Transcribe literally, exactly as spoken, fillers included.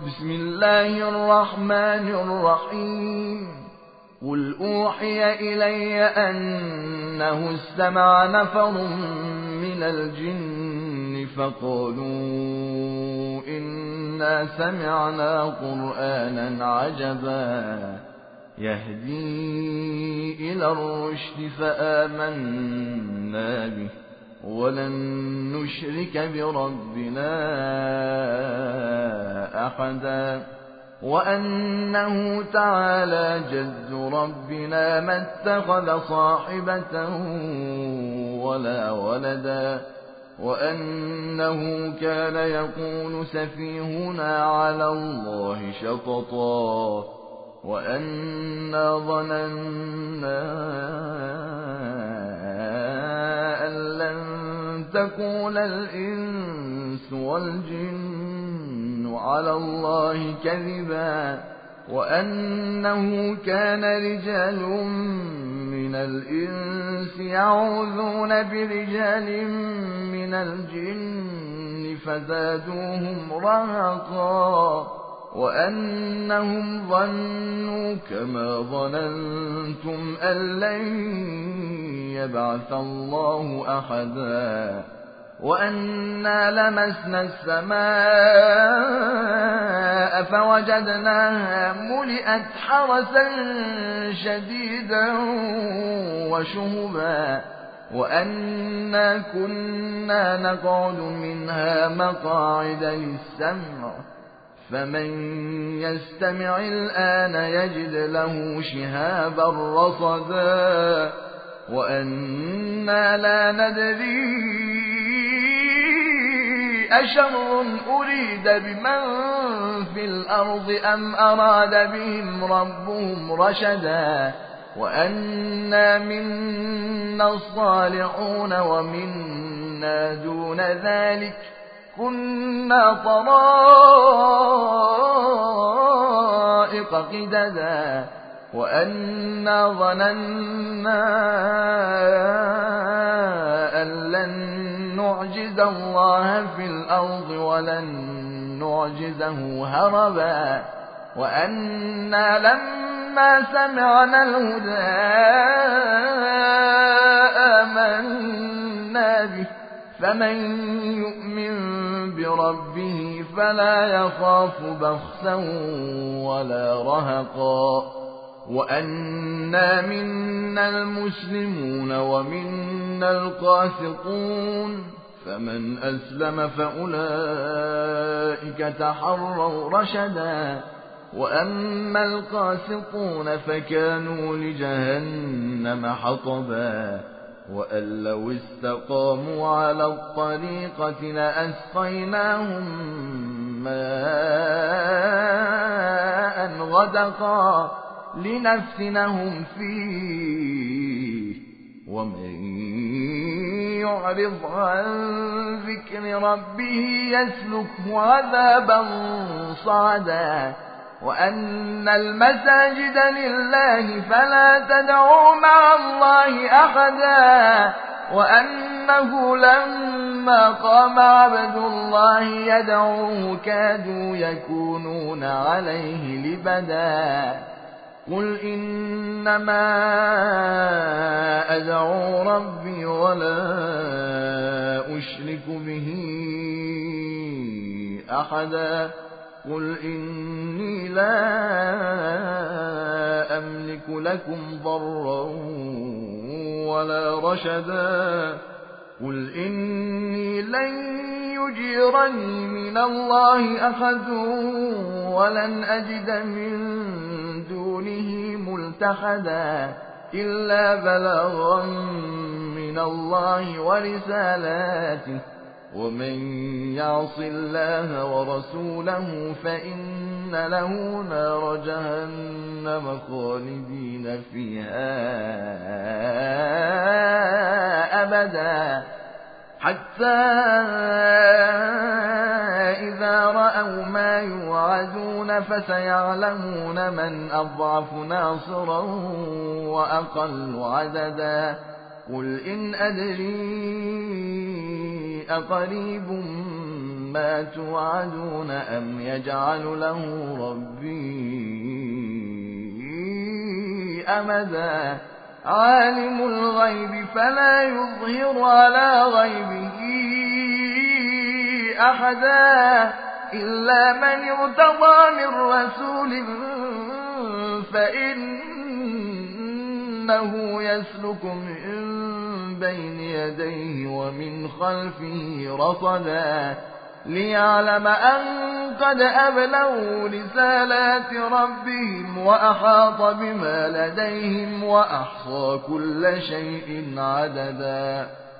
بسم الله الرحمن الرحيم قل أوحي إلي أنه استمع نفر من الجن فقالوا إنا سمعنا قرآنا عجبا يهدي إلى الرشد فآمنا به ولن نشرك بربنا أحدا وأنه تعالى جد ربنا ما اتخذ صاحبة ولا ولدا وأنه كان يقول سفيهنا على الله شططا وأنا ظننا أن لن تقول الإنس والجن على الله كذبا وأنه كان رجال من الإنس يعوذون برجال من الجن فزادوهم رهقا وأنهم ظنوا كما ظننتم أن لن يبعث الله أحدا وأنا لمسنا السماء فوجدناها ملئت حرسا شديدا وشهبا وأنا كنا نقعد منها مقاعد للسمع فمن يستمع الآن يجد له شهابا رصدا وأنا لا ندري أشر أريد بمن في الأرض أم أراد بهم ربهم رشدا وأنا منا الصالحون ومنا دون ذلك كنا طرائق قددا وأنا ظننا أن لن نعجز الله في الأرض ولن نعجزه هربا وأنا لما سمعنا الهدى آمنا به فمن يؤمن بربه فلا يخاف بخسا ولا رهقا وأنا منا المسلمون ومنا القاسطون فمن أسلم فأولئك تحروا رشدا وأما القاسطون فكانوا لجهنم حطبا وأن لو استقاموا على الطريقة لأسقيناهم ماء غدقا لنفتنهم فيه ومن يعرض عن ذكر ربه يسلكه عذابا صعدا وأن المساجد لله فلا تدعوا مع الله أحدا وأنه لما قام عبد الله يدعوه كادوا يكونون عليه لبدا قل إنما أدعو ربي ولا أشرك به أحدا قل إني لا أملك لكم ضرا ولا رشدا قل إني لن يجيرني من الله أحد ولن أجد من دونه ملتحدا إلا بلاغا من الله ورسالاته ومن يعص الله ورسوله فإن له نار جهنم خالدين فيها أبدا حتى إذا رأوا ما يوعدون فسيعلمون من أضعف ناصرا وأقل عددا قل إن أدري أقريب ما توعدون أم يجعل له ربي أمدا عالم الغيب فلا يظهر على غيبه أحدا إلا من ارتضى من رسول فإنه يسلك من بين يديه ومن خلفه رصدا ليعلم أن قد أبلغوا رسالات ربهم وأحاط بما لديهم وأحصى كل شيء عددا.